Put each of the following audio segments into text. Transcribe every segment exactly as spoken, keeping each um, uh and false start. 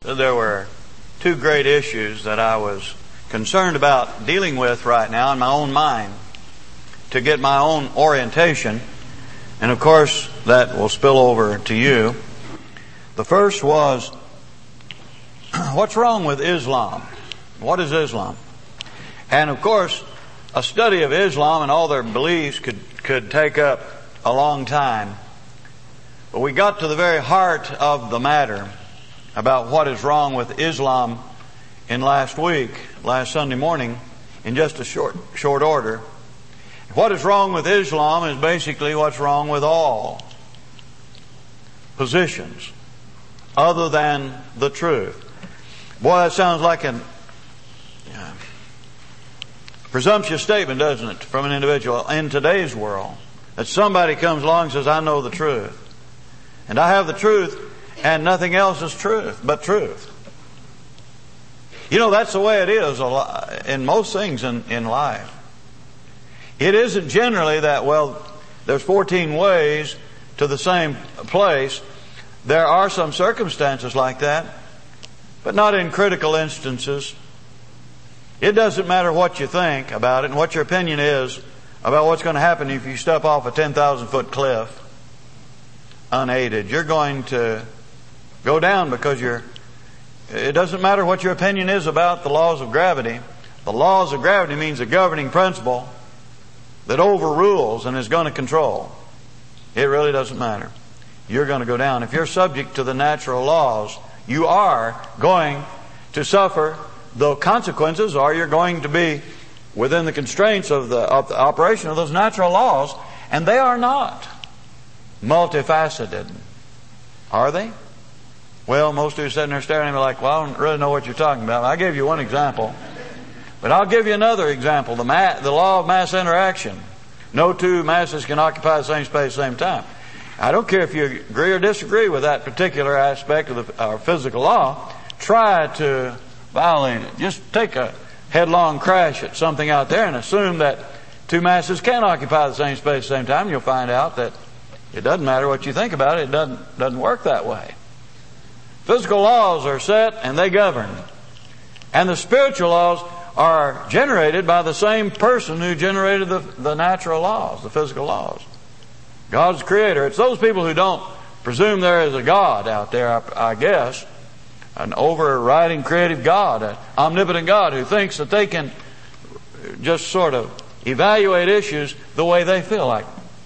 there were two great issues that I was concerned about dealing with right now in my own mind to get my own orientation. And of course, that will spill over to you. The first was, what's wrong with Islam? What is Islam? And of course, a study of Islam and all their beliefs could, could take up a long time. But we got to the very heart of the matter about what is wrong with Islam in last week, last Sunday morning, in just a short, short order. What is wrong with Islam is basically what's wrong with all positions other than the truth. Boy, that sounds like an uh, presumptuous statement, doesn't it, from an individual in today's world, that somebody comes along and says, I know the truth. And I have the truth, and nothing else is truth but truth. You know, that's the way it is in most things in, in life. It isn't generally that, well, there's fourteen ways to the same place. There are some circumstances like that, but not in critical instances. It doesn't matter what you think about it and what your opinion is about what's going to happen if you step off a ten thousand foot cliff unaided. You're going to go down because you're... It doesn't matter what your opinion is about the laws of gravity. The laws of gravity means a governing principle that overrules and is going to control. It really doesn't matter. You're going to go down. If you're subject to the natural laws, you are going to suffer the consequences, or you're going to be within the constraints of the, of the operation of those natural laws, and they are not multifaceted. Are they? Well, most of you sitting there staring at me like, well, I don't really know what you're talking about. I gave you one example. But I'll give you another example. The, ma- the law of mass interaction. No two masses can occupy the same space at the same time. I don't care if you agree or disagree with that particular aspect of the uh, physical law. Try to violate it. Just take a headlong crash at something out there and assume that two masses can occupy the same space at the same time. You'll find out that it doesn't matter what you think about it. It doesn't, doesn't work that way. Physical laws are set and they govern. And the spiritual laws are generated by the same person who generated the, the natural laws, the physical laws. God's creator. It's those people who don't presume there is a God out there, I, I guess, an overriding creative God, an omnipotent God who thinks that they can just sort of evaluate issues the way they feel like.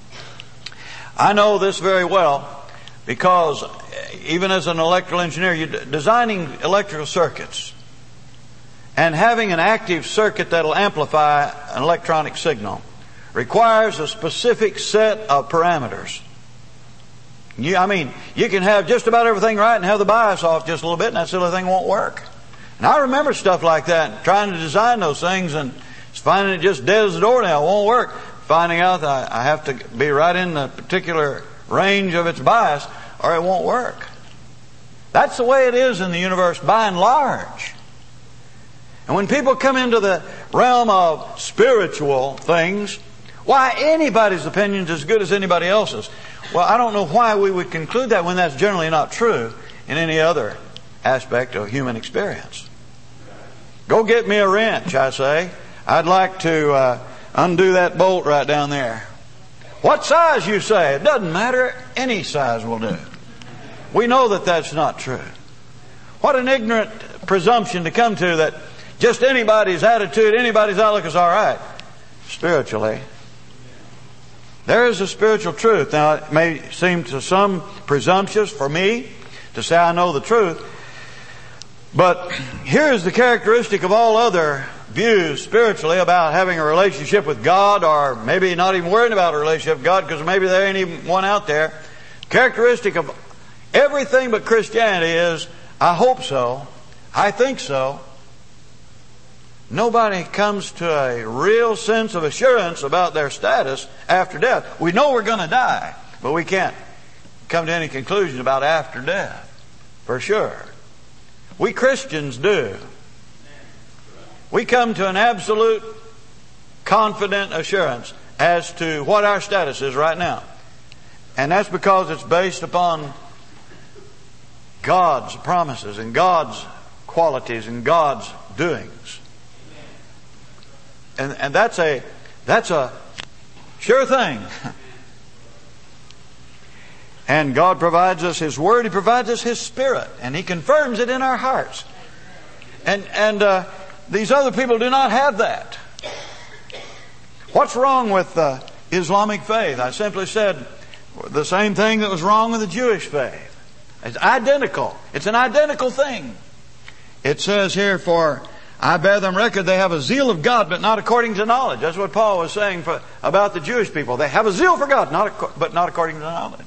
I know this very well because even as an electrical engineer, you're designing electrical circuits and having an active circuit that'll amplify an electronic signal requires a specific set of parameters. You, I mean, you can have just about everything right and have the bias off just a little bit, and that silly thing won't work. And I remember stuff like that, trying to design those things and finding it just dead as a doornail. It won't work. Finding out that I have to be right in the particular range of its bias or it won't work. That's the way it is in the universe by and large. And when people come into the realm of spiritual things, why, anybody's opinion is as good as anybody else's. Well, I don't know why we would conclude that when that's generally not true in any other aspect of human experience. Go get me a wrench, I say. I'd like to uh, undo that bolt right down there. What size, you say? It doesn't matter. Any size will do. We know that that's not true. What an ignorant presumption to come to that just anybody's attitude, anybody's outlook is all right. Spiritually, there is a spiritual truth. Now, it may seem to some presumptuous for me to say I know the truth, but here is the characteristic of all other views spiritually about having a relationship with God, or maybe not even worrying about a relationship with God because maybe there ain't even one out there. Characteristic of everything but Christianity is, I hope so, I think so. Nobody comes to a real sense of assurance about their status after death. We know we're going to die, but we can't come to any conclusion about after death, for sure. We Christians do. We come to an absolute confident assurance as to what our status is right now. And that's because it's based upon God's promises and God's qualities and God's doings. And, and that's a, that's a sure thing. And God provides us His Word. He provides us His Spirit. And He confirms it in our hearts. And, and uh, these other people do not have that. What's wrong with the Islamic faith? I simply said the same thing that was wrong with the Jewish faith. It's identical. It's an identical thing. It says here, for I bear them record, they have a zeal of God, but not according to knowledge. That's what Paul was saying for, about the Jewish people. They have a zeal for God, not, but not according to knowledge.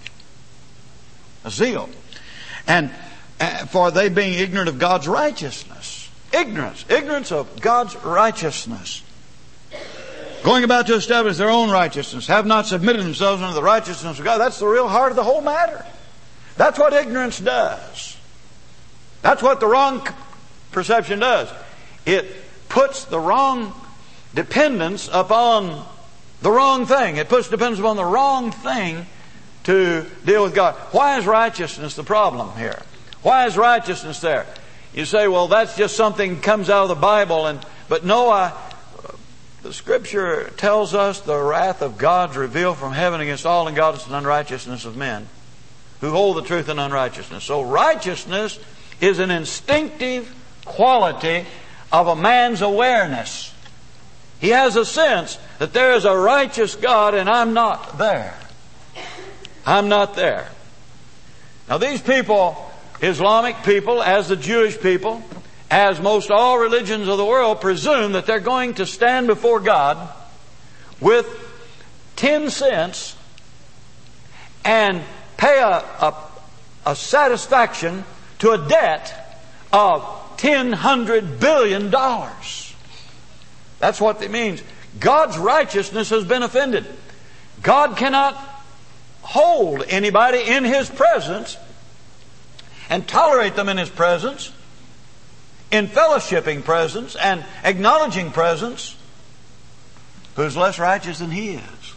A zeal. And uh, for they being ignorant of God's righteousness. Ignorance. Ignorance of God's righteousness. Going about to establish their own righteousness. Have not submitted themselves unto the righteousness of God. That's the real heart of the whole matter. That's what ignorance does. That's what the wrong perception does. It puts the wrong dependence upon the wrong thing. It puts dependence upon the wrong thing to deal with God. Why is righteousness the problem here? Why is righteousness there? You say, well, that's just something that comes out of the Bible. And but no, I, the Scripture tells us the wrath of God is revealed from heaven against all ingodliness and unrighteousness of men who hold the truth in unrighteousness. So righteousness is an instinctive quality of a man's awareness. He has a sense that there is a righteous God and I'm not there. I'm not there. Now these people, Islamic people, as the Jewish people, as most all religions of the world, presume that they're going to stand before God with ten cents and pay a, a, a satisfaction to a debt of ten hundred billion dollars. That's what it means. God's righteousness has been offended. God cannot hold anybody in His presence and tolerate them in His presence, in fellowshipping presence and acknowledging presence, who's less righteous than He is.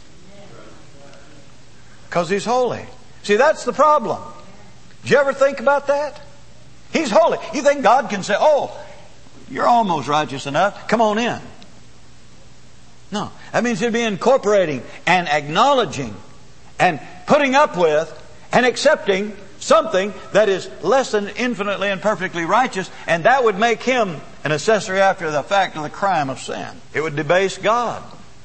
Because He's holy. See, that's the problem. Did you ever think about that? He's holy. You think God can say, oh, you're almost righteous enough, come on in. No. That means He'd be incorporating and acknowledging and putting up with and accepting something that is less than infinitely and perfectly righteous, and that would make Him an accessory after the fact of the crime of sin. It would debase God.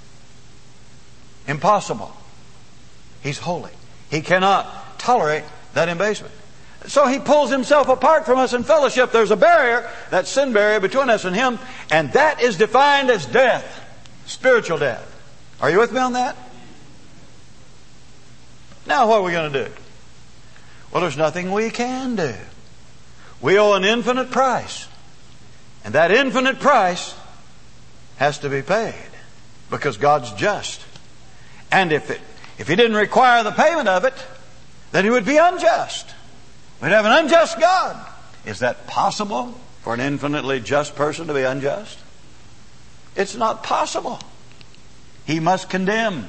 Impossible. He's holy. He cannot tolerate that embasement. So He pulls Himself apart from us in fellowship. There's a barrier, that sin barrier between us and Him, and that is defined as death. Spiritual death. Are you with me on that? Now what are we going to do? Well, there's nothing we can do. We owe an infinite price. And that infinite price has to be paid. Because God's just. And if it, if He didn't require the payment of it, then He would be unjust. We'd have an unjust God. Is that possible for an infinitely just person to be unjust? It's not possible. He must condemn.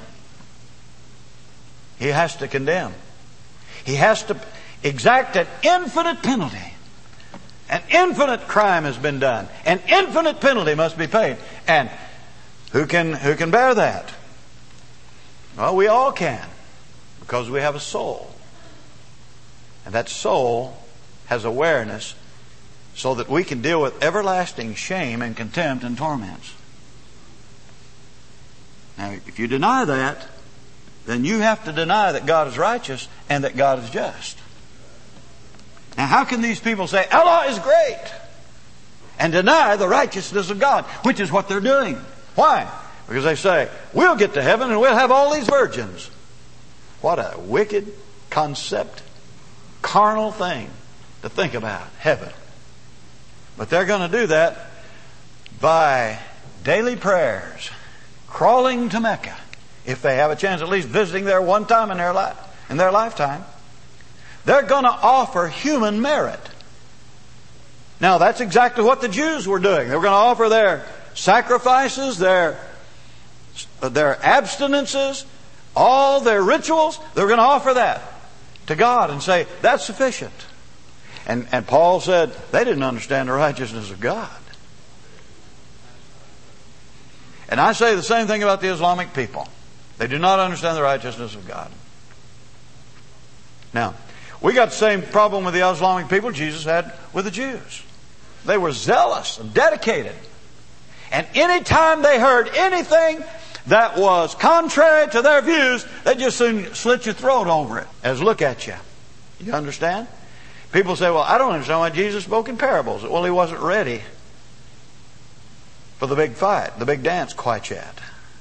He has to condemn. He has to exact an infinite penalty. An infinite crime has been done. An infinite penalty must be paid. And who can, who can bear that? Well, we all can. Because we have a soul. And that soul has awareness so that we can deal with everlasting shame and contempt and torments. Now, if you deny that, then you have to deny that God is righteous and that God is just. Now, how can these people say Allah is great and deny the righteousness of God, which is what they're doing? Why? Because they say, we'll get to heaven and we'll have all these virgins. What a wicked concept, carnal thing to think about, heaven. But they're going to do that by daily prayers, crawling to Mecca, if they have a chance, at least visiting there one time in their life, in their lifetime. They're going to offer human merit. Now, that's exactly what the Jews were doing. They were going to offer their sacrifices, their, their abstinences, all their rituals. They were going to offer that to God and say, that's sufficient. And, and Paul said they didn't understand the righteousness of God. And I say the same thing about the Islamic people. They do not understand the righteousness of God. Now, we got the same problem with the Islamic people Jesus had with the Jews. They were zealous and dedicated. And any time they heard anything that was contrary to their views, they just soon slit your throat over it. As look at you. You understand? People say, well, I don't understand why Jesus spoke in parables. Well, he wasn't ready for the big fight, the big dance quite yet.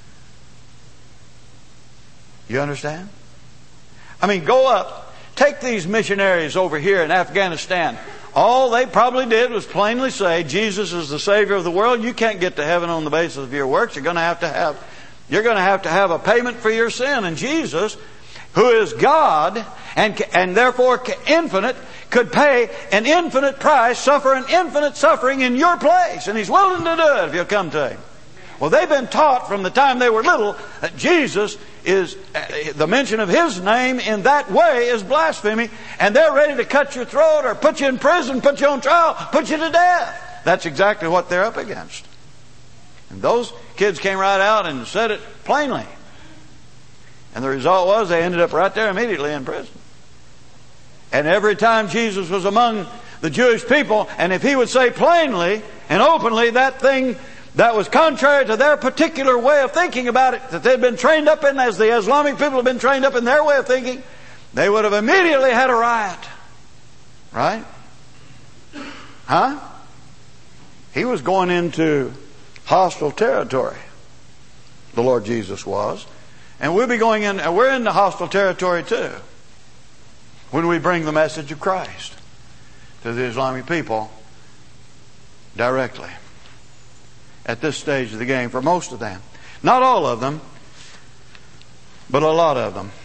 You understand? I mean, go up, take these missionaries over here in Afghanistan. All they probably did was plainly say, Jesus is the Savior of the world. You can't get to heaven on the basis of your works. You're going to have to have, you're going to have to have a payment for your sin. And Jesus, who is God and, and therefore infinite, could pay an infinite price, suffer an infinite suffering in your place. And He's willing to do it if you'll come to Him. Well, they've been taught from the time they were little that Jesus is, the mention of His name in that way is blasphemy, and they're ready to cut your throat or put you in prison, put you on trial, put you to death. That's exactly what they're up against. And those kids came right out and said it plainly. And the result was they ended up right there immediately in prison. And every time Jesus was among the Jewish people, and if He would say plainly and openly that thing that was contrary to their particular way of thinking about it, that they'd been trained up in, as the Islamic people have been trained up in their way of thinking, they would have immediately had a riot. Right? Huh? He was going into hostile territory. The Lord Jesus was. And we'll be going in, and we're in the hostile territory too, when we bring the message of Christ to the Islamic people directly. At this stage of the game, for most of them. Not all of them, but a lot of them.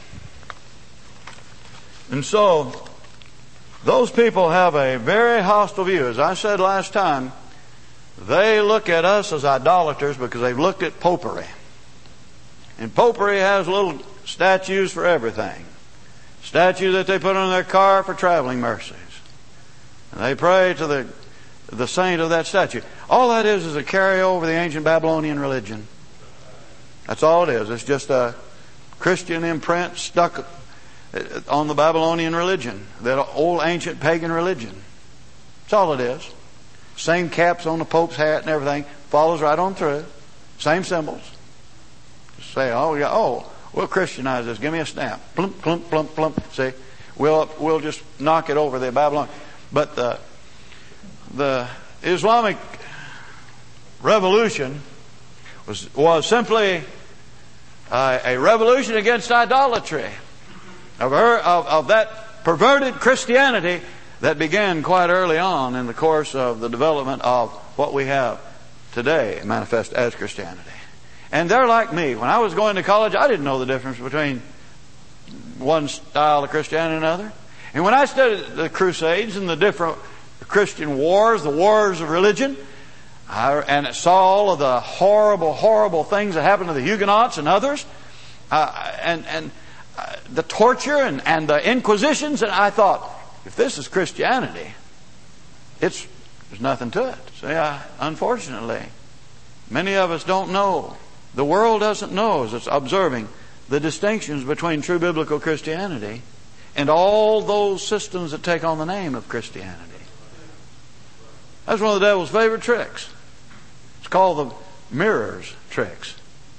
And so, those people have a very hostile view. As I said last time, they look at us as idolaters because they've looked at popery. And popery has little statues for everything. Statues that they put on their car for traveling mercies. And they pray to the the saint of that statue. All that is is a carryover of the ancient Babylonian religion. That's all it is. It's just a Christian imprint stuck on the Babylonian religion, that old ancient pagan religion. That's all it is. Same caps on the Pope's hat and everything. Follows right on through. Same symbols. Just say, oh yeah, oh, we'll Christianize this. Give me a stamp. Plump, plump, plump, plump. See, we'll we'll just knock it over the Babylon. But the The Islamic revolution was was simply a, a revolution against idolatry of, her, of of that perverted Christianity that began quite early on in the course of the development of what we have today manifest as Christianity. And they're like me. When I was going to college, I didn't know the difference between one style of Christianity and another. And when I studied the Crusades and the different Christian wars, the wars of religion, I, and saw all of the horrible, horrible things that happened to the Huguenots and others, uh, and and uh, the torture and, and the inquisitions, and I thought, if this is Christianity, it's there's nothing to it. See, I, unfortunately, many of us don't know. The world doesn't know as it's observing the distinctions between true biblical Christianity and all those systems that take on the name of Christianity. That's one of the devil's favorite tricks. It's called the mirrors tricks.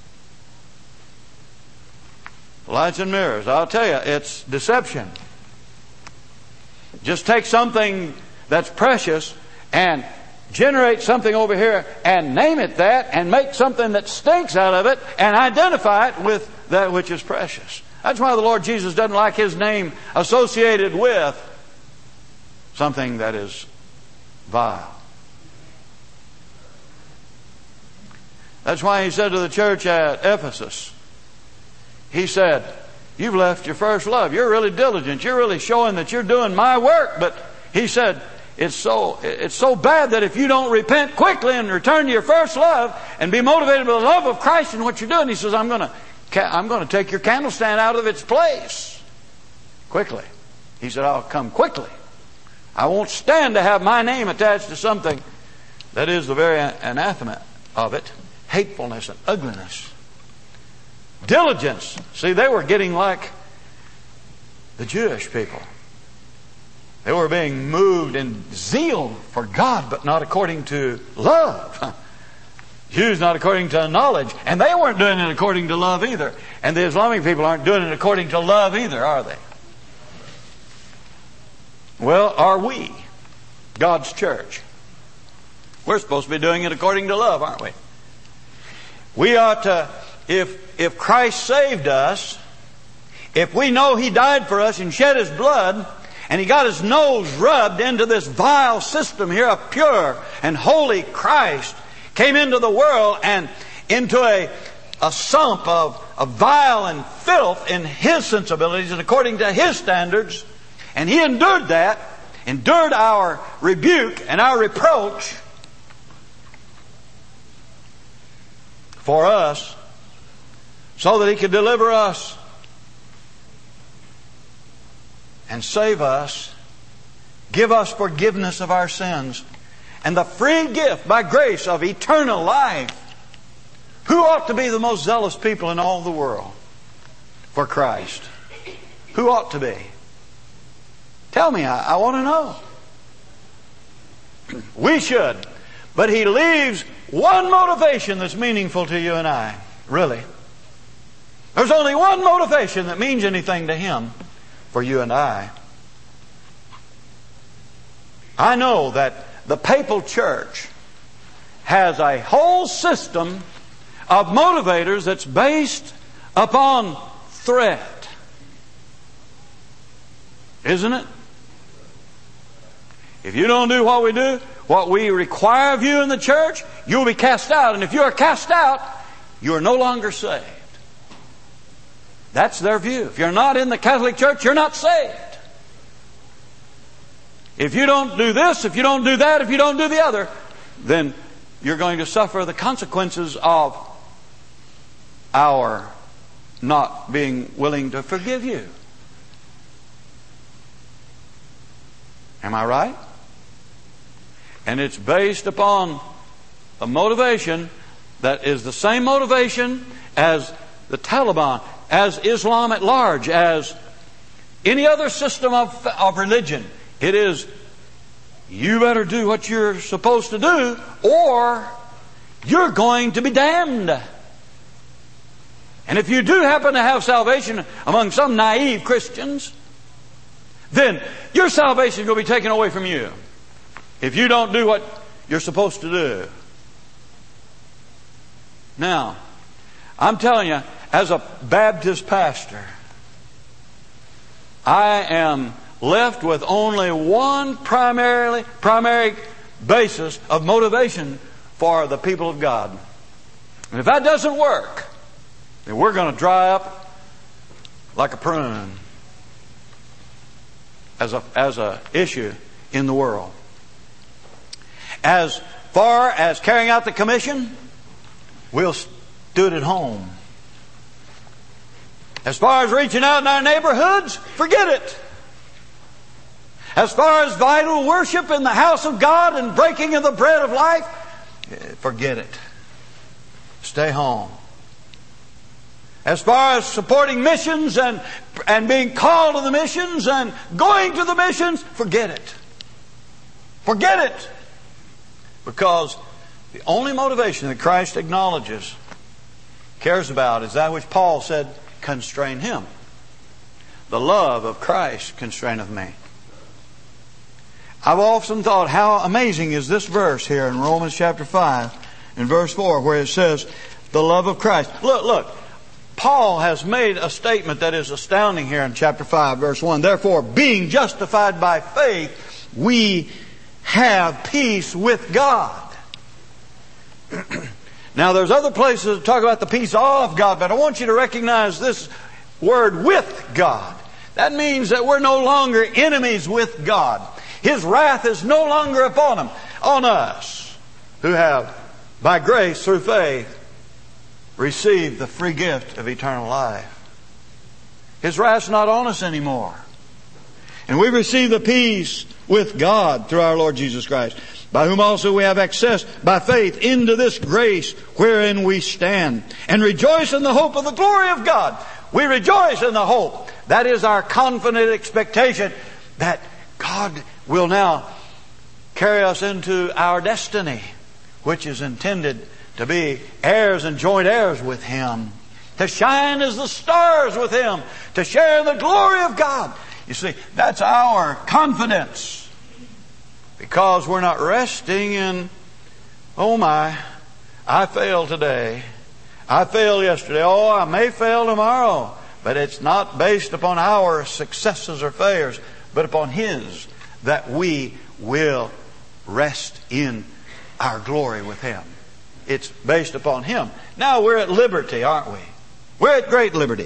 Lights and mirrors. I'll tell you, it's deception. Just take something that's precious and generate something over here and name it that and make something that stinks out of it and identify it with that which is precious. That's why the Lord Jesus doesn't like His name associated with something that is vile. That's why He said to the church at Ephesus, He said, you've left your first love. You're really diligent. You're really showing that you're doing my work. But He said, it's so, it's so bad that if you don't repent quickly and return to your first love and be motivated by the love of Christ in what you're doing, He says, I'm going to, I'm going to take your candlestand out of its place. Quickly. He said, I'll come quickly. I won't stand to have my name attached to something that is the very anathema of it. Hatefulness and ugliness. Diligence. See, they were getting like the Jewish people. They were being moved in zeal for God, but not according to love. Jews not according to knowledge. And they weren't doing it according to love either. And the Islamic people aren't doing it according to love either, are they? Well, are we? God's church. We're supposed to be doing it according to love, aren't we? We ought to, if, if Christ saved us, if we know He died for us and shed His blood, and He got His nose rubbed into this vile system here, a pure and holy Christ came into the world and into a, a sump of, of vile and filth in His sensibilities and according to His standards, and He endured that, endured our rebuke and our reproach for us so that He could deliver us and save us, give us forgiveness of our sins, and the free gift by grace of eternal life. Who ought to be the most zealous people in all the world for Christ? Who ought to be? Tell me, I, I want to know. We should. But He leaves one motivation that's meaningful to you and I. Really. There's only one motivation that means anything to Him for you and I. I know that the papal church has a whole system of motivators that's based upon threat. Isn't it? If you don't do what we do, what we require of you in the church, you'll be cast out. And if you are cast out, you are no longer saved. That's their view. If you're not in the Catholic Church, you're not saved. If you don't do this, if you don't do that, if you don't do the other, then you're going to suffer the consequences of our not being willing to forgive you. Am I right? And it's based upon a motivation that is the same motivation as the Taliban, as Islam at large, as any other system of, of religion. It is, you better do what you're supposed to do, or you're going to be damned. And if you do happen to have salvation among some naive Christians, then your salvation is going to be taken away from you if you don't do what you're supposed to do. Now, I'm telling you, as a Baptist pastor, I am left with only one primarily primary basis of motivation for the people of God. And if that doesn't work, then we're going to dry up like a prune as a as a issue in the world. As far as carrying out the commission, we'll do it at home. As far as reaching out in our neighborhoods, forget it. As far as vital worship in the house of God and breaking of the bread of life, forget it. Stay home. As far as supporting missions and, and being called to the missions and going to the missions, forget it. Forget it. Because the only motivation that Christ acknowledges, cares about, is that which Paul said constrain him. The love of Christ constraineth me. I've often thought, how amazing is this verse here in Romans chapter five, in verse four, where it says, the love of Christ. Look, look. Paul has made a statement that is astounding here in chapter five, verse one. Therefore, being justified by faith, we have peace with God. Now, there's other places that talk about the peace of God, but I want you to recognize this word, with God. That means that we're no longer enemies with God. His wrath is no longer upon him, on us who have, by grace through faith, received the free gift of eternal life. His wrath's not on us anymore. And we receive the peace with God through our Lord Jesus Christ, by whom also we have access by faith into this grace wherein we stand, and rejoice in the hope of the glory of God. We rejoice in the hope. That is our confident expectation that God will now carry us into our destiny, which is intended to be heirs and joint heirs with Him, to shine as the stars with Him, to share in the glory of God. You see, that's our confidence, because we're not resting in, oh my, I failed today, I failed yesterday, oh, I may fail tomorrow. But it's not based upon our successes or failures, but upon His, that we will rest in our glory with Him. It's based upon Him. Now we're at liberty, aren't we? We're at great liberty.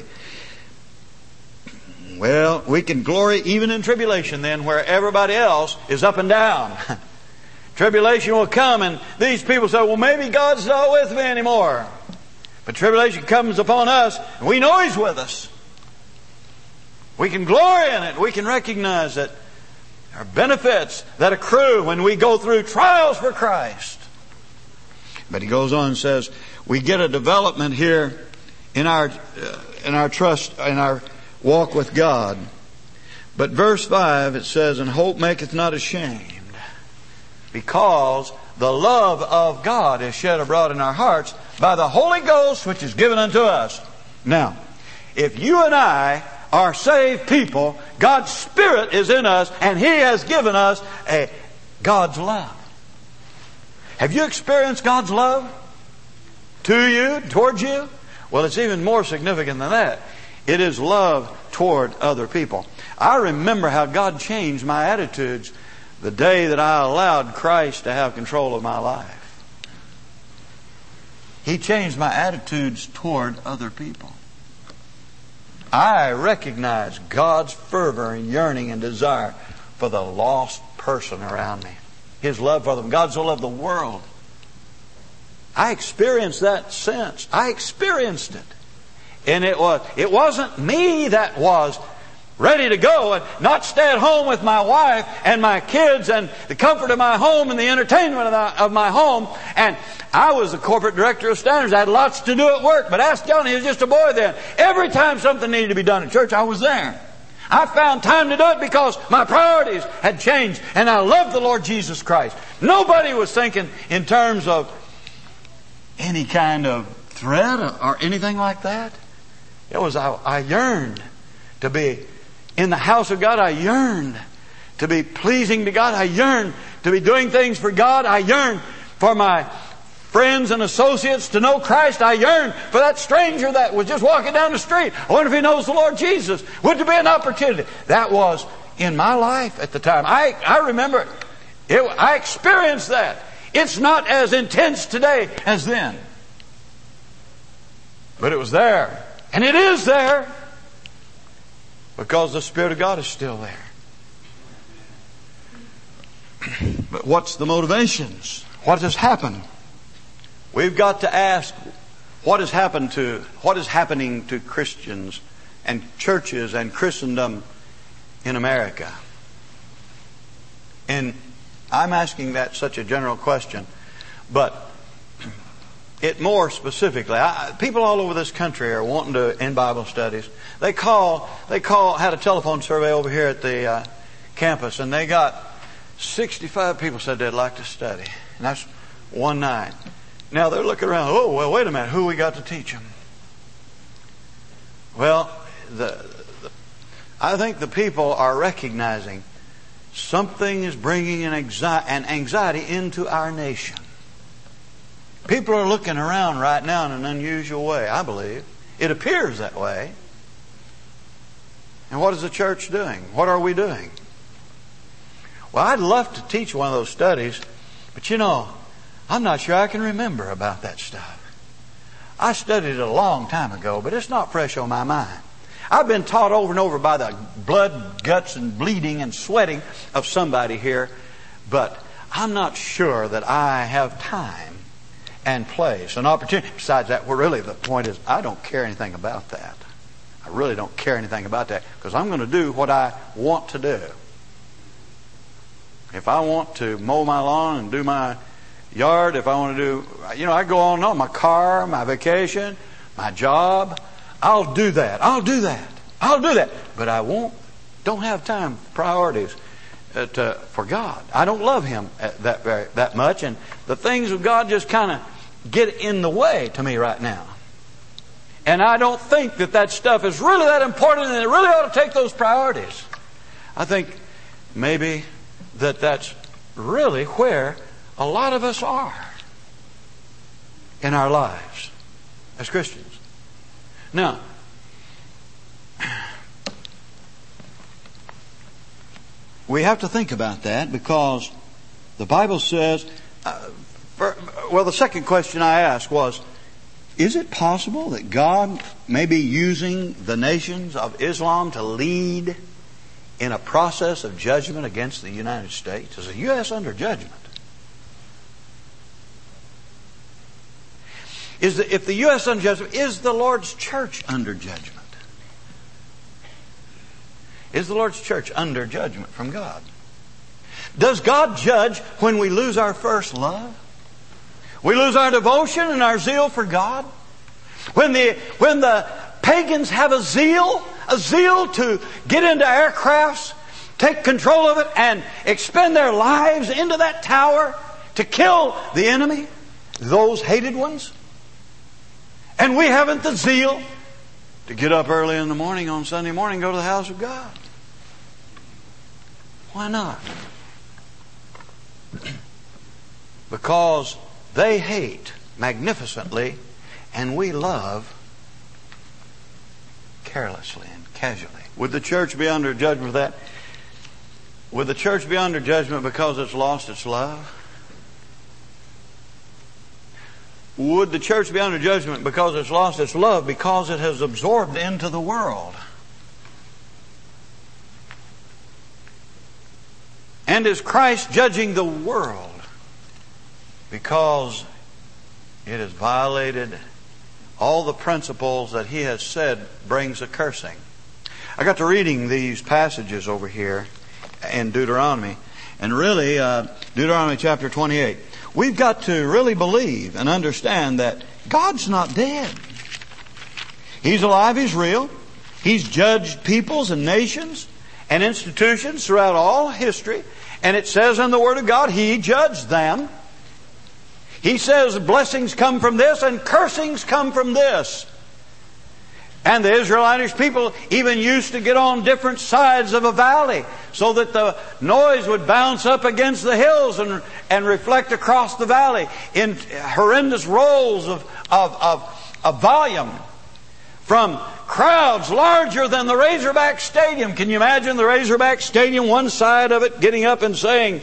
Well, we can glory even in tribulation then, where everybody else is up and down. Tribulation will come, and these people say, well, maybe God's not with me anymore. But tribulation comes upon us, and we know He's with us. We can glory in it. We can recognize that there are benefits that accrue when we go through trials for Christ. But he goes on and says, we get a development here in our uh, in our trust, in our walk with God. But verse five, it says, and hope maketh not ashamed, because the love of God is shed abroad in our hearts by the Holy Ghost, which is given unto us. Now, if you and I are saved people, God's Spirit is in us, and He has given us a God's love. Have you experienced God's love to you, towards you? Well, it's even more significant than that. It is love toward other people. I remember how God changed my attitudes the day that I allowed Christ to have control of my life. He changed my attitudes toward other people. I recognize God's fervor and yearning and desire for the lost person around me. His love for them. God so loved the world. I experienced that sense. I experienced it. And it was, it wasn't me that was ready to go and not stay at home with my wife and my kids and the comfort of my home and the entertainment of, the, of my home. And I was the corporate director of Standards. I had lots to do at work. But ask Johnny, he was just a boy then. Every time something needed to be done in church, I was there. I found time to do it because my priorities had changed. And I loved the Lord Jesus Christ. Nobody was thinking in terms of any kind of threat or anything like that. It was, I, I yearned to be in the house of God. I yearned to be pleasing to God. I yearned to be doing things for God. I yearned for my friends and associates to know Christ. I yearned for that stranger that was just walking down the street. I wonder if he knows the Lord Jesus. Would there be an opportunity? That was in my life at the time. I, I remember it. it. I experienced that. It's not as intense today as then. But it was there. And it is there. Because the Spirit of God is still there. But what's the motivations? What has happened? We've got to ask what has happened to, what is happening to Christians and churches and Christendom in America. And I'm asking that such a general question, but it more specifically, I, people all over this country are wanting to end Bible studies. They call, they call, had a telephone survey over here at the uh, campus, and they got sixty-five people said they'd like to study. And that's one night. Now they're looking around, oh, well, wait a minute, who we got to teach them? Well, the, the, I think the people are recognizing something is bringing an anxiety, an anxiety into our nation. People are looking around right now in an unusual way, I believe. It appears that way. And what is the church doing? What are we doing? Well, I'd love to teach one of those studies, but you know, I'm not sure I can remember about that stuff. I studied it a long time ago, but it's not fresh on my mind. I've been taught over and over by the blood, guts, and bleeding and sweating of somebody here, but I'm not sure that I have time and place, an opportunity. Besides that, well, really the point is I don't care anything about that. I really don't care anything about that because I'm going to do what I want to do. If I want to mow my lawn and do my yard, if I want to do, you know, I go on and on, my car, my vacation, my job, I'll do that. I'll do that. I'll do that. But I won't, don't have time, priorities uh, to, for God. I don't love Him that very, that much. And the things of God just kind of get in the way to me right now. And I don't think that that stuff is really that important and it really ought to take those priorities. I think maybe that that's really where a lot of us are in our lives as Christians. Now, we have to think about that because the Bible says, uh, for, well, the second question I asked was, is it possible that God may be using the nations of Islam to lead in a process of judgment against the United States? Is the U S under judgment? Is the, if the U S under judgment, is the Lord's church under judgment? Is the Lord's church under judgment from God? Does God judge when we lose our first love? We lose our devotion and our zeal for God? When the, when the pagans have a zeal, a zeal to get into aircrafts, take control of it, and expend their lives into that tower to kill the enemy, those hated ones? And we haven't the zeal to get up early in the morning on Sunday morning and go to the house of God. Why not? Because they hate magnificently and we love carelessly and casually. Would the church be under judgment for that? Would the church be under judgment because it's lost its love? Would the church be under judgment because it's lost its love because it has absorbed into the world? And is Christ judging the world because it has violated all the principles that He has said brings a cursing? I got to reading these passages over here in Deuteronomy, and really uh, Deuteronomy chapter twenty-eight. We've got to really believe and understand that God's not dead. He's alive, He's real. He's judged peoples and nations and institutions throughout all history. And it says in the Word of God, He judged them. He says blessings come from this and cursings come from this. And the Israelitish people even used to get on different sides of a valley so that the noise would bounce up against the hills and, and reflect across the valley in horrendous rolls of, of, of, of volume from crowds larger than the Razorback Stadium. Can you imagine the Razorback Stadium, one side of it getting up and saying,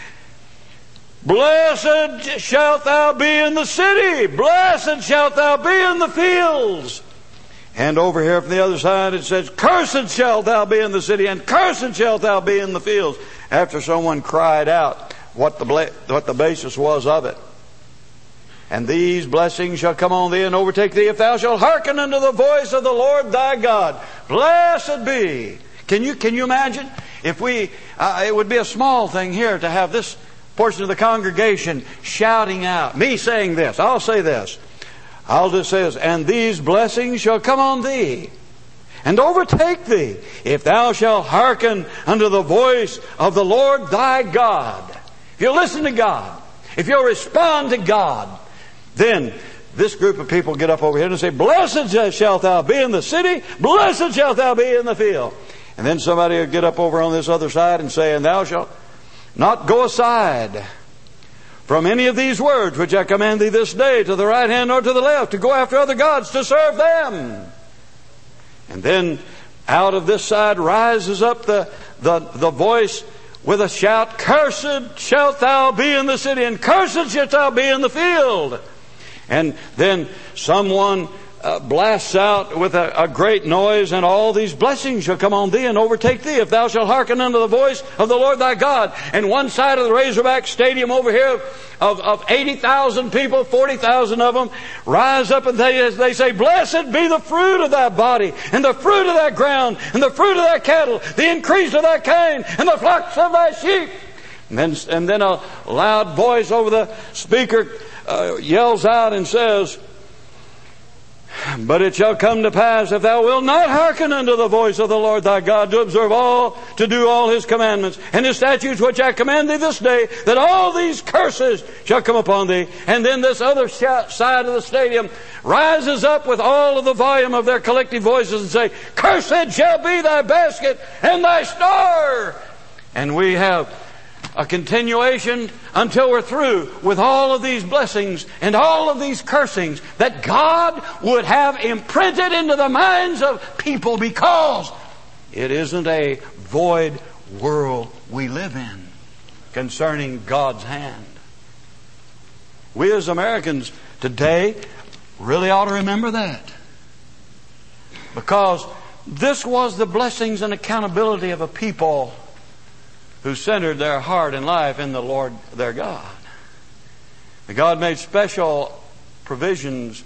"Blessed shalt thou be in the city, blessed shalt thou be in the fields." And over here from the other side it says, "Cursed shalt thou be in the city, and cursed shalt thou be in the fields." After someone cried out what the what the basis was of it. "And these blessings shall come on thee and overtake thee if thou shalt hearken unto the voice of the Lord thy God. Blessed be." Can you can you imagine if we? Uh, it would be a small thing here to have this portion of the congregation shouting out. Me saying this. I'll say this. I'll just say this. "And these blessings shall come on thee and overtake thee if thou shalt hearken unto the voice of the Lord thy God." If you listen to God, if you'll respond to God, then this group of people get up over here and say, "Blessed shalt thou be in the city, blessed shalt thou be in the field." And then somebody will get up over on this other side and say, "And thou shalt not go aside from any of these words which I command thee this day, to the right hand or to the left, to go after other gods to serve them." And then out of this side rises up the, the, the voice with a shout, "Cursed shalt thou be in the city, and cursed shalt thou be in the field." And then someone uh, blasts out with a, a great noise, "And all these blessings shall come on thee and overtake thee if thou shalt hearken unto the voice of the Lord thy God." And one side of the Razorback Stadium over here of, of eighty thousand people, forty thousand of them, rise up and they, they say, "Blessed be the fruit of thy body, and the fruit of thy ground, and the fruit of thy cattle, the increase of thy cane, and the flocks of thy sheep." And then, and then a loud voice over the speaker uh, yells out and says, "But it shall come to pass, if thou wilt not hearken unto the voice of the Lord thy God, to observe all, to do all His commandments and His statutes which I command thee this day, that all these curses shall come upon thee." And then this other side of the stadium rises up with all of the volume of their collective voices and say, "Cursed shall be thy basket and thy store." And we have a continuation until we're through with all of these blessings and all of these cursings that God would have imprinted into the minds of people, because it isn't a void world we live in concerning God's hand. We as Americans today really ought to remember that, because this was the blessings and accountability of a people who centered their heart and life in the Lord their God. And God made special provisions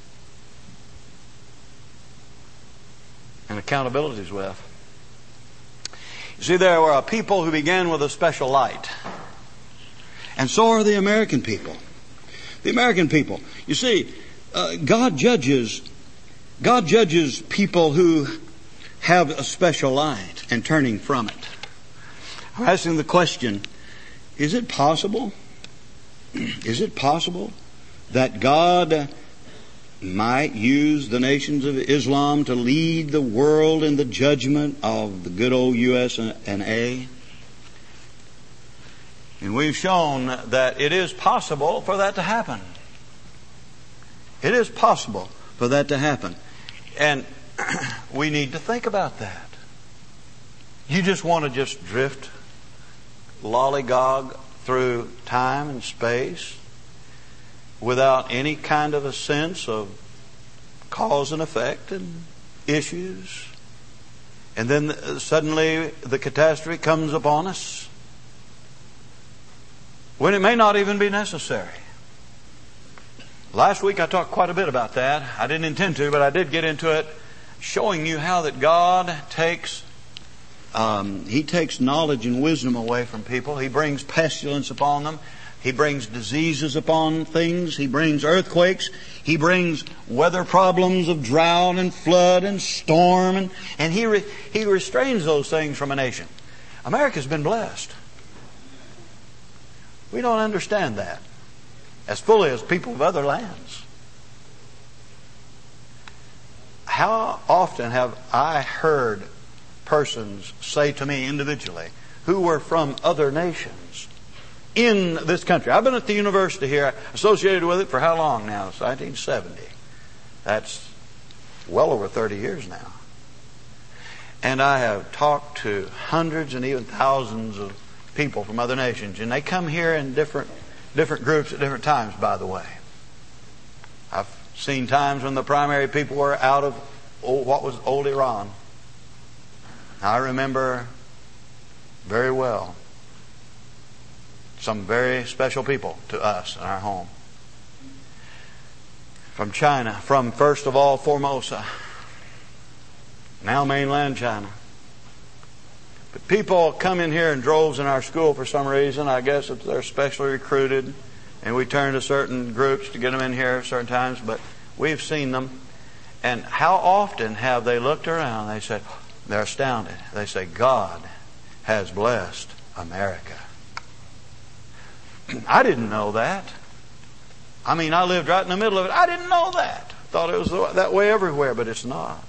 and accountabilities with. You see, there were a people who began with a special light. And so are the American people. The American people. You see, uh, God judges, God judges people who have a special light and turning from it. I'm asking the question, is it possible, is it possible that God might use the nations of Islam to lead the world in the judgment of the good old U S and A? And we've shown that it is possible for that to happen. It is possible for that to happen. And we need to think about that. You just want to just drift, lollygog through time and space without any kind of a sense of cause and effect and issues. And then suddenly the catastrophe comes upon us when it may not even be necessary. Last week I talked quite a bit about that. I didn't intend to, but I did get into it, showing you how that God takes Um, he takes knowledge and wisdom away from people. He brings pestilence upon them. He brings diseases upon things. He brings earthquakes. He brings weather problems of drought and flood and storm. And, and he, re, he restrains those things from a nation. America's been blessed. We don't understand that as fully as people of other lands. How often have I heard persons say to me individually who were from other nations in this country? I've been at the university here, associated with it for how long now? It's nineteen seventy. That's well over thirty years now. And I have talked to hundreds and even thousands of people from other nations, and they come here in different different groups at different times, by the way. I've seen times when the primary people were out of old, what was old Iran. I remember very well some very special people to us in our home. From China, from first of all Formosa, now mainland China. But people come in here in droves in our school for some reason. I guess if they're specially recruited, and we turn to certain groups to get them in here at certain times. But we've seen them. And how often have they looked around and they said, they're astounded. They say, God has blessed America. I didn't know that. I mean, I lived right in the middle of it. I didn't know that. Thought it was that way everywhere, but it's not.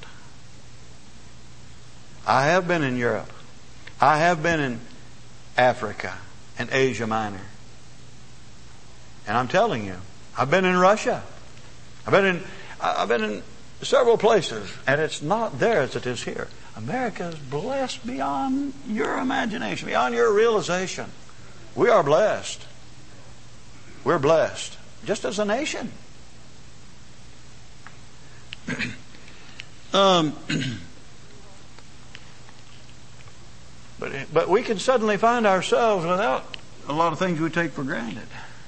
I have been in Europe. I have been in Africa and Asia Minor. And I'm telling you, I've been in Russia. I've been in, I've been in several places, and it's not there as it is here. America is blessed beyond your imagination, beyond your realization. We are blessed. We're blessed, just as a nation. um, but but we can suddenly find ourselves without a lot of things we take for granted.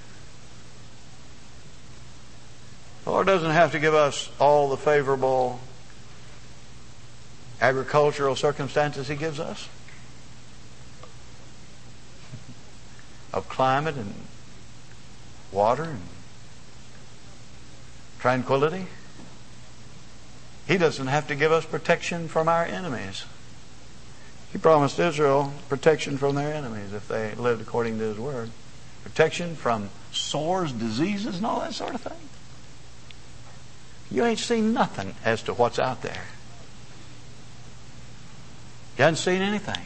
The Lord doesn't have to give us all the favorable agricultural circumstances He gives us. of climate and water and tranquility. He doesn't have to give us protection from our enemies. He promised Israel protection from their enemies if they lived according to His Word. Protection from sores, diseases, and all that sort of thing. You ain't seen nothing as to what's out there. You haven't seen anything.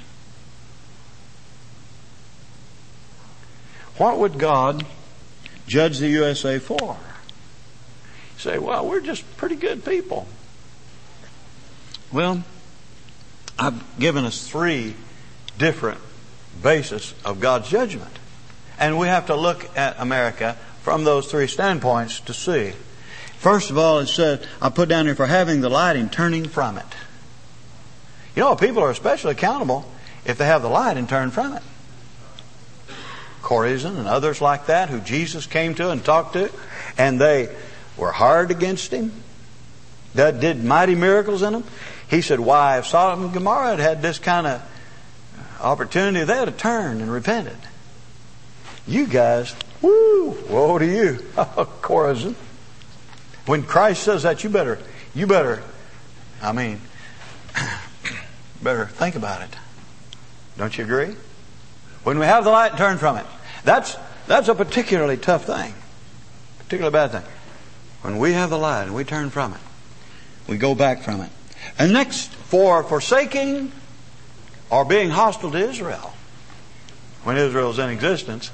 What would God judge the U S A for? You say, well, we're just pretty good people. Well, I've given us three different bases of God's judgment. And we have to look at America from those three standpoints to see. First of all, it says, I put down here, for having the light and turning from it. You know, people are especially accountable if they have the light and turn from it. Chorazin and others like that who Jesus came to and talked to, and they were hard against Him, that did mighty miracles in them. He said, why, if Sodom and Gomorrah had had this kind of opportunity, they would have turned and repented. You guys, woo, woe to you, Chorazin. When Christ says that, you better, you better, I mean, better think about it. Don't you agree? When we have the light, turn from it. That's, that's a particularly tough thing. Particularly bad thing. When we have the light and we turn from it, we go back from it. And next, for forsaking or being hostile to Israel. When Israel's in existence.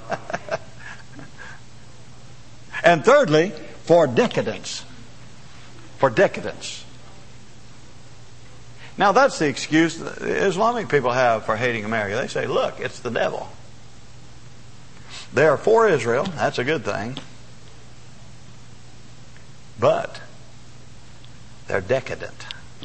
And thirdly, for decadence. For decadence. Now that's the excuse that the Islamic people have for hating America. They say, look, it's the devil. They are for Israel. That's a good thing. But they're decadent.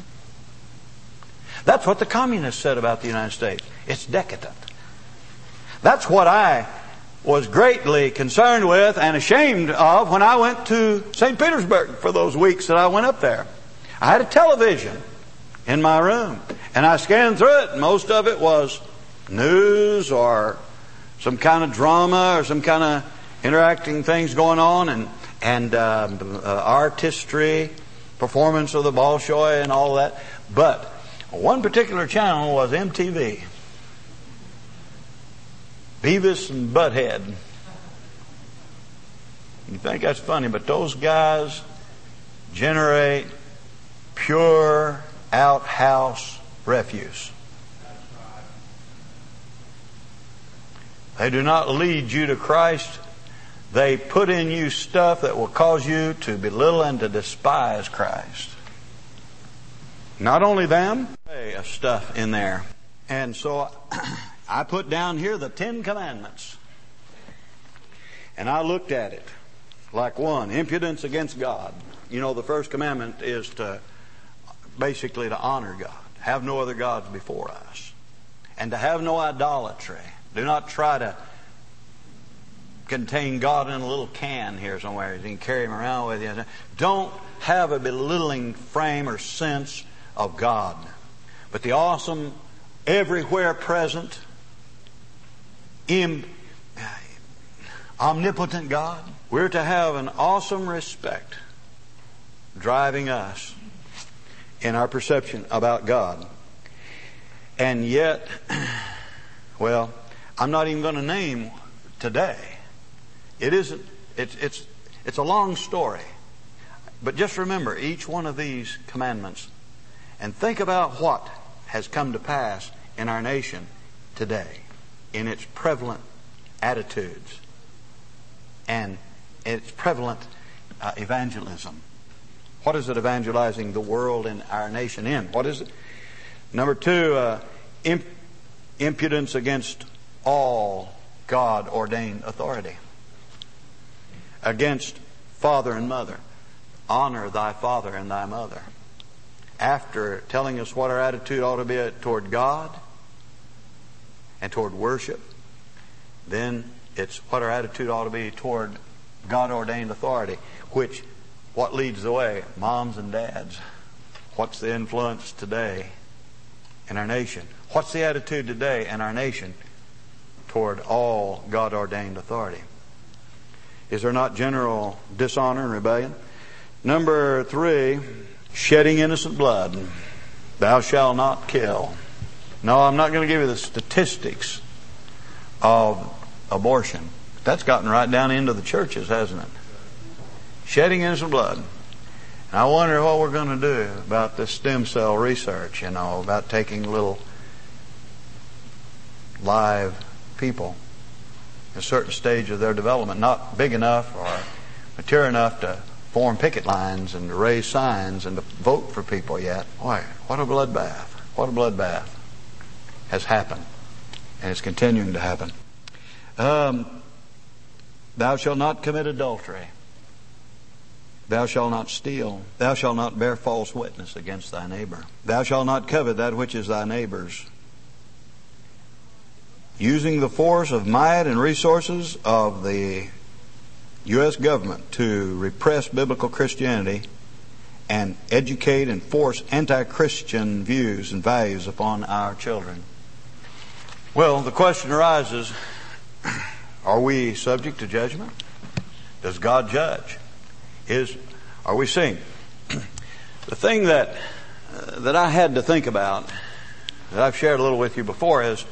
That's what the communists said about the United States. It's decadent. That's what I was greatly concerned with and ashamed of when I went to Saint Petersburg for those weeks that I went up there. I had a television in my room, and I scanned through it, and most of it was news or some kind of drama or some kind of interacting things going on, and and uh, uh, artistry, performance of the Bolshoi and all that. But one particular channel was M T V. Beavis and Butthead. You think that's funny, but those guys generate pure outhouse refuse. They do not lead you to Christ. They put in you stuff that will cause you to belittle and to despise Christ. Not only them, of stuff in there. And so I put down here the Ten Commandments. And I looked at it like one, impudence against God. You know, the first commandment is to basically to honor God. Have no other gods before us. And to have no idolatry. Do not try to contain God in a little can here somewhere. You can carry Him around with you. Don't have a belittling frame or sense of God. But the awesome, everywhere present, im, omnipotent God. We're to have an awesome respect driving us in our perception about God. And yet, well, I'm not even going to name today. It isn't, it's, it's, it's a long story. But just remember each one of these commandments and think about what has come to pass in our nation today in its prevalent attitudes and its prevalent uh, evangelism. What is it evangelizing the world and our nation in? What is it? Number two, uh, imp- impudence against all God-ordained authority. Against father and mother. Honor thy father and thy mother. After telling us what our attitude ought to be toward God and toward worship, then it's what our attitude ought to be toward God-ordained authority, which, what leads the way? Moms and dads. What's the influence today in our nation? What's the attitude today in our nation toward all God-ordained authority? Is there not general dishonor and rebellion? Number three, shedding innocent blood. Thou shalt not kill. No, I'm not going to give you the statistics of abortion. That's gotten right down into the churches, hasn't it? Shedding innocent blood. And I wonder what we're going to do about this stem cell research, you know, about taking little live people at a certain stage of their development, not big enough or mature enough to form picket lines and to raise signs and to vote for people yet. Why, what a bloodbath. What a bloodbath has happened. And it's continuing to happen. Um, thou shalt not commit adultery. Thou shalt not steal. Thou shalt not bear false witness against thy neighbor. Thou shalt not covet that which is thy neighbor's. Using the force of might and resources of the U S government to repress biblical Christianity and educate and force anti-Christian views and values upon our children. Well, the question arises, are we subject to judgment? Does God judge? Is, are we seeing? The thing that, uh, that I had to think about, that I've shared a little with you before, is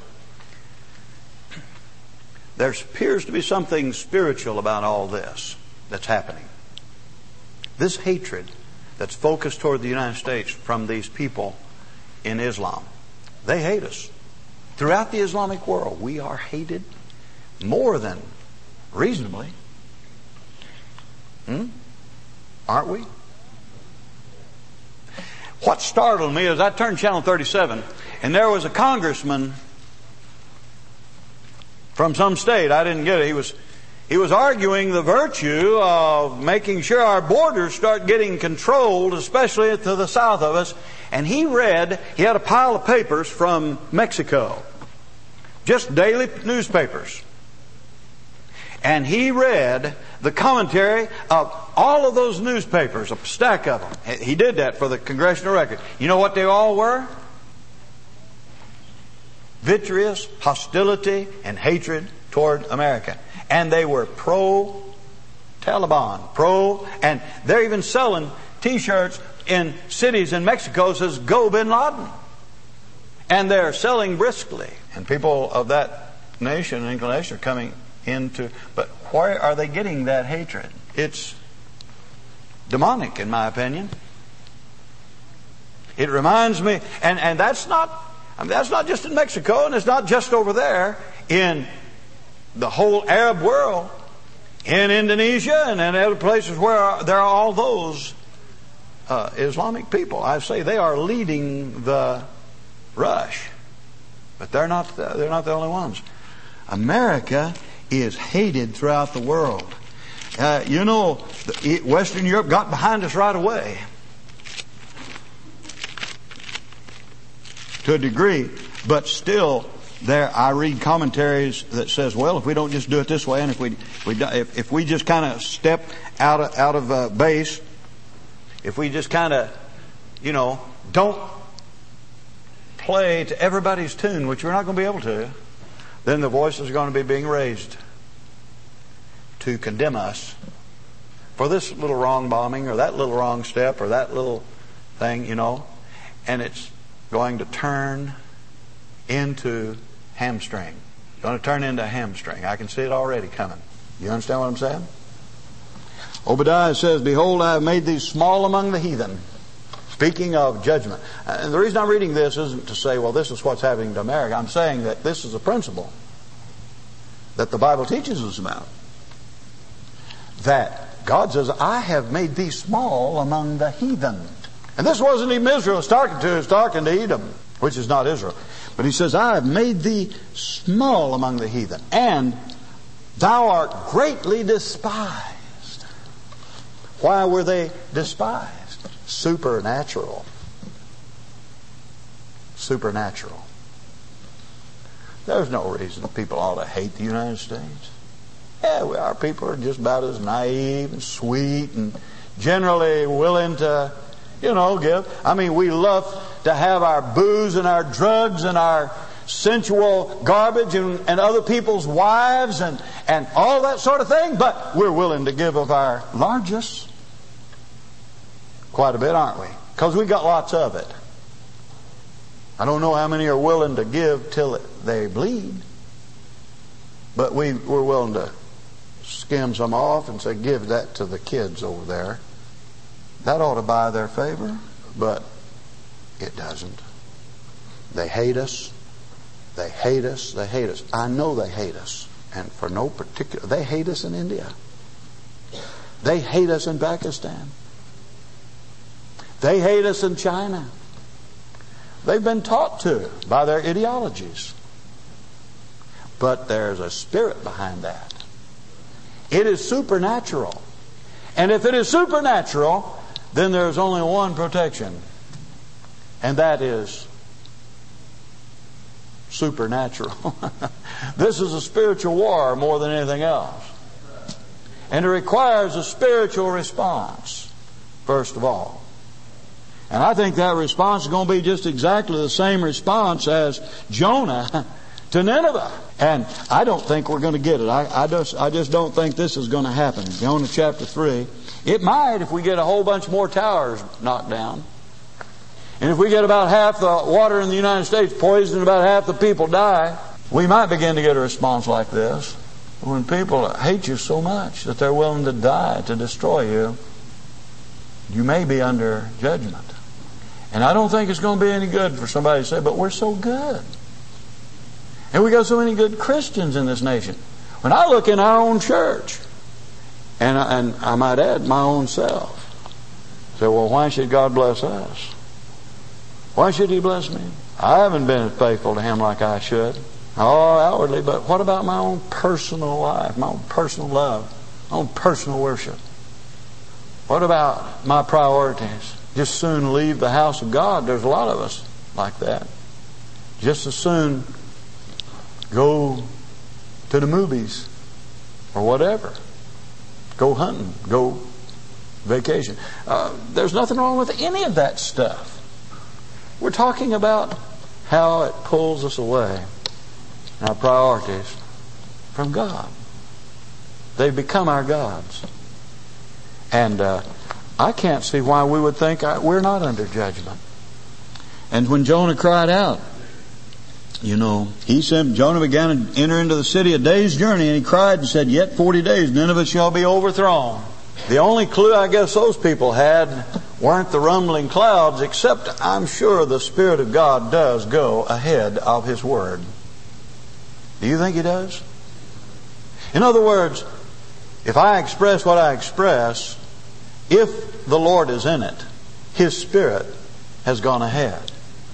there appears to be something spiritual about all this that's happening. This hatred that's focused toward the United States from these people in Islam. They hate us. Throughout the Islamic world, we are hated more than reasonably. Hmm? Aren't we? What startled me is I turned channel thirty-seven and there was a congressman from some state. I didn't get it. He was he was arguing the virtue of making sure our borders start getting controlled, especially to the south of us. And he read, he had a pile of papers from Mexico. Just daily newspapers. And he read the commentary of all of those newspapers, a stack of them. He did that for the Congressional Record. You know what they all were? Vitreous hostility and hatred toward America. And they were pro-Taliban, pro, and they're even selling T-shirts in cities in Mexico that says, "Go Bin Laden." And they're selling briskly. And people of that nation and inclination are coming into, but where are they getting that hatred? It's demonic, in my opinion. It reminds me, and, and that's not, I mean, that's not just in Mexico, and it's not just over there. In the whole Arab world, in Indonesia, and in other places where there are all those uh, Islamic people, I say they are leading the rush, but they're not. The, they're not the only ones. America is hated throughout the world. Uh, you know, Western Europe got behind us right away, to a degree, but still. There, I read commentaries that says, well, if we don't just do it this way, and if we, we if, if we just kind of step out of out of uh, base, if we just kind of, you know, don't play to everybody's tune, which we're not going to be able to, then the voices are going to be being raised to condemn us for this little wrong bombing or that little wrong step or that little thing, you know, and it's going to turn into hamstring. It's going to turn into a hamstring. I can see it already coming. You understand what I'm saying? Obadiah says, "Behold, I have made thee small among the heathen." Speaking of judgment. And the reason I'm reading this isn't to say, well, this is what's happening to America. I'm saying that this is a principle that the Bible teaches us about. That God says, "I have made thee small among the heathen." And this wasn't even Israel it's talking to. It's talking to Edom, which is not Israel. But he says, "I have made thee small among the heathen, and thou art greatly despised." Why were they despised? Supernatural. Supernatural. There's no reason people ought to hate the United States. Yeah, we, our people are just about as naive and sweet and generally willing to, you know, give. I mean, we love to have our booze and our drugs and our sensual garbage and, and other people's wives and, and all that sort of thing, but we're willing to give of our largesse. Quite a bit, aren't we? Because we got lots of it. I don't know how many are willing to give till it, they bleed. But we, we're willing to skim some off and say, give that to the kids over there. That ought to buy their favor, but it doesn't. They hate us. They hate us. They hate us. I know they hate us. And for no particular... They hate us in India. They hate us in Pakistan. They hate us in China. They've been taught to by their ideologies. But there's a spirit behind that. It is supernatural. And if it is supernatural, then there's only one protection. And that is supernatural. This is a spiritual war more than anything else. And it requires a spiritual response, first of all. And I think that response is going to be just exactly the same response as Jonah to Nineveh. And I don't think we're going to get it. I, I, just, I just don't think this is going to happen. Jonah chapter three. It might if we get a whole bunch more towers knocked down. And if we get about half the water in the United States poisoned and about half the people die, we might begin to get a response like this. When people hate you so much that they're willing to die to destroy you, you may be under judgment. And I don't think it's going to be any good for somebody to say, but we're so good. And we got so many good Christians in this nation. When I look in our own church, and I, and I might add my own self, say, well, why should God bless us? Why should He bless me? I haven't been faithful to Him like I should. Oh, outwardly, but what about my own personal life, my own personal love, my own personal worship? What about my priorities? Just soon leave the house of God. There's a lot of us like that. Just as soon go to the movies or whatever. Go hunting. Go vacation. Uh, there's nothing wrong with any of that stuff. We're talking about how it pulls us away, our priorities, from God. They've become our gods. And uh, I can't see why we would think I, we're not under judgment. And when Jonah cried out, you know, he said, Jonah began to enter into the city a day's journey, and he cried and said, yet forty days, Nineveh shall be overthrown. The only clue I guess those people had weren't the rumbling clouds, except I'm sure the Spirit of God does go ahead of His Word. Do you think He does? In other words, if I express what I express, if the Lord is in it, His Spirit has gone ahead.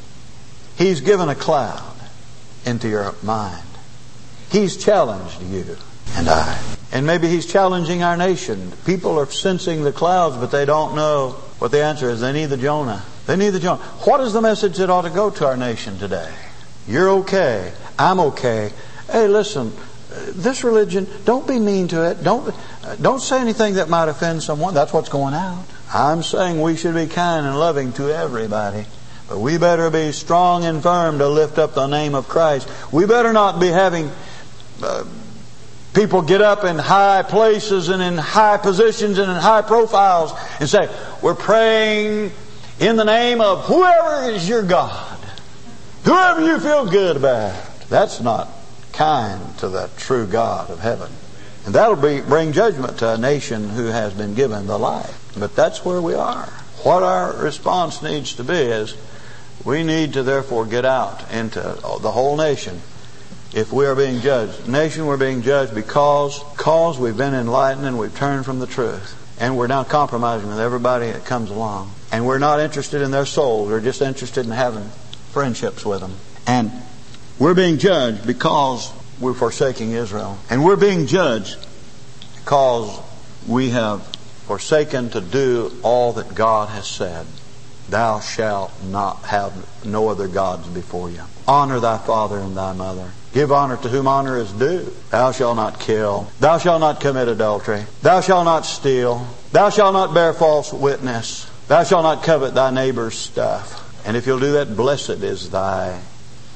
He's given a cloud into your mind. He's challenged you and I. And maybe He's challenging our nation. People are sensing the clouds, but they don't know what the answer is. They need the Jonah. They need the Jonah. What is the message that ought to go to our nation today? You're okay. I'm okay. Hey, listen, this religion, don't be mean to it. Don't, don't say anything that might offend someone. That's what's going out. I'm saying we should be kind and loving to everybody. But we better be strong and firm to lift up the name of Christ. We better not be having uh, people get up in high places and in high positions and in high profiles and say, we're praying in the name of whoever is your God. Whoever you feel good about. That's not kind to the true God of heaven. And that'll be, bring judgment to a nation who has been given the light. But that's where we are. What our response needs to be is, we need to therefore get out into the whole nation. If we are being judged, nation, we're being judged because, because we've been enlightened and we've turned from the truth. And we're now compromising with everybody that comes along. And we're not interested in their souls. We're just interested in having friendships with them. And we're being judged because we're forsaking Israel. And we're being judged because we have forsaken to do all that God has said. Thou shalt not have no other gods before you. Honor thy father and thy mother. Give honor to whom honor is due. Thou shalt not kill. Thou shalt not commit adultery. Thou shalt not steal. Thou shalt not bear false witness. Thou shalt not covet thy neighbor's stuff. And if you'll do that, blessed is thy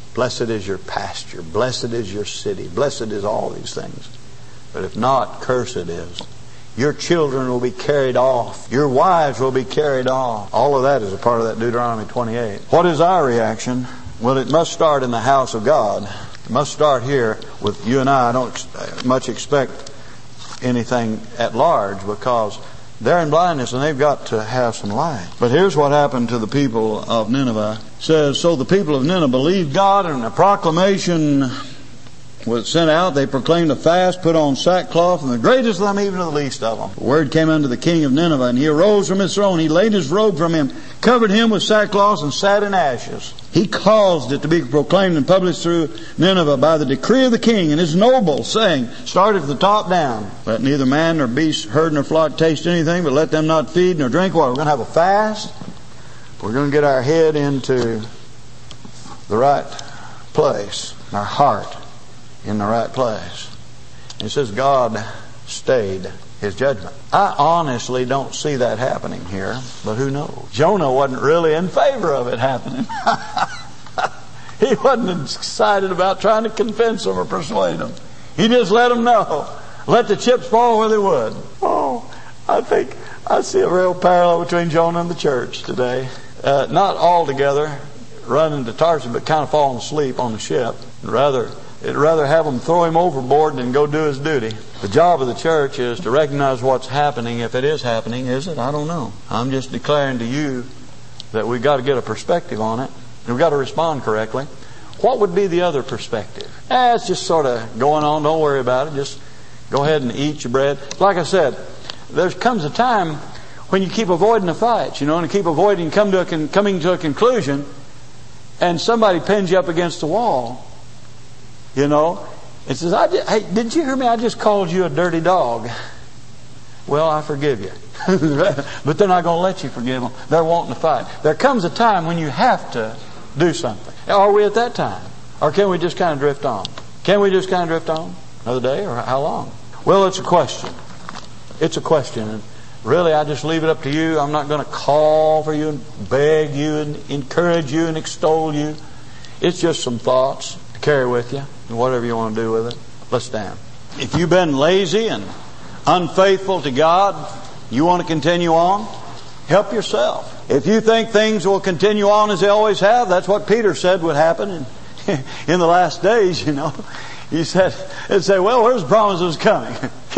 Blessed is your pasture. Blessed is your city. Blessed is all these things. But if not, cursed is. Your children will be carried off. Your wives will be carried off. All of that is a part of that Deuteronomy twenty-eight. What is our reaction? Well, it must start in the house of God. It must start here with you and I. I don't much expect anything at large because they're in blindness and they've got to have some light. But here's what happened to the people of Nineveh. It says, so the people of Nineveh believed God, and a proclamation was sent out. They proclaimed a fast, put on sackcloth, and the greatest of them even to the least of them. The word came unto the king of Nineveh, and he arose from his throne. He laid his robe from him, covered him with sackcloth, and sat in ashes. He caused it to be proclaimed and published through Nineveh by the decree of the king and his nobles, saying, started from the top down, let neither man nor beast, herd nor flock taste anything, but let them not feed nor drink water. We're going to have a fast. We're going to get our head into the right place, our heart in the right place. It says God stayed His judgment. I honestly don't see that happening here, but who knows? Jonah wasn't really in favor of it happening. He wasn't excited about trying to convince them or persuade them. He just let them know. Let the chips fall where they would. Oh, I think I see a real parallel between Jonah and the church today. Uh, not altogether running to Tarshish, but kind of falling asleep on the ship. Rather, it'd rather have them throw him overboard than go do his duty. The job of the church is to recognize what's happening. If it is happening, is it? I don't know. I'm just declaring to you that we've got to get a perspective on it. We've got to respond correctly. What would be the other perspective? Eh, it's just sort of going on. Don't worry about it. Just go ahead and eat your bread. Like I said, there comes a time when you keep avoiding the fights, you know, and keep avoiding come to a con- coming to a conclusion, and somebody pins you up against the wall. You know, it says, I just, hey, didn't you hear me? I just called you a dirty dog. Well, I forgive you. But they're not going to let you forgive them. They're wanting to fight. There comes a time when you have to do something. Are we at that time? Or can we just kind of drift on? Can we just kind of drift on? Another day or how long? Well, it's a question. It's a question. And really, I just leave it up to you. I'm not going to call for you and beg you and encourage you and extol you. It's just some thoughts to carry with you. And whatever you want to do with it. Let's stand. If you've been lazy and unfaithful to God, you want to continue on, help yourself. If you think things will continue on as they always have, that's what Peter said would happen in, in the last days, you know. He said, he'd say, well, where's the promises coming?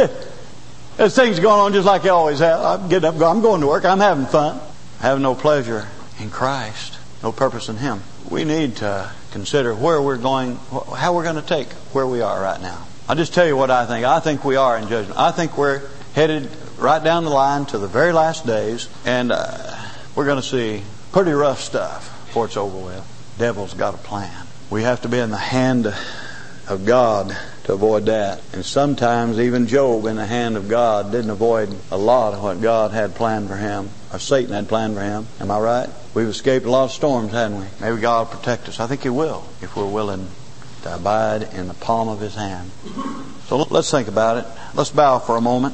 There's things going on just like they always have. I'm getting up, I'm going to work, I'm having fun. Having no pleasure in Christ, no purpose in Him. We need to consider where we're going, how we're going to take where we are right now. I'll just tell you what I think. I think we are in judgment. I think we're headed right down the line to the very last days, and uh, we're going to see pretty rough stuff before it's over with. Devil's got a plan. We have to be in the hand of God to avoid that. And sometimes even Job in the hand of God didn't avoid a lot of what God had planned for him, or Satan had planned for him. Am I right? We've escaped a lot of storms, haven't we? Maybe God will protect us. I think He will if we're willing to abide in the palm of His hand. So let's think about it. Let's bow for a moment.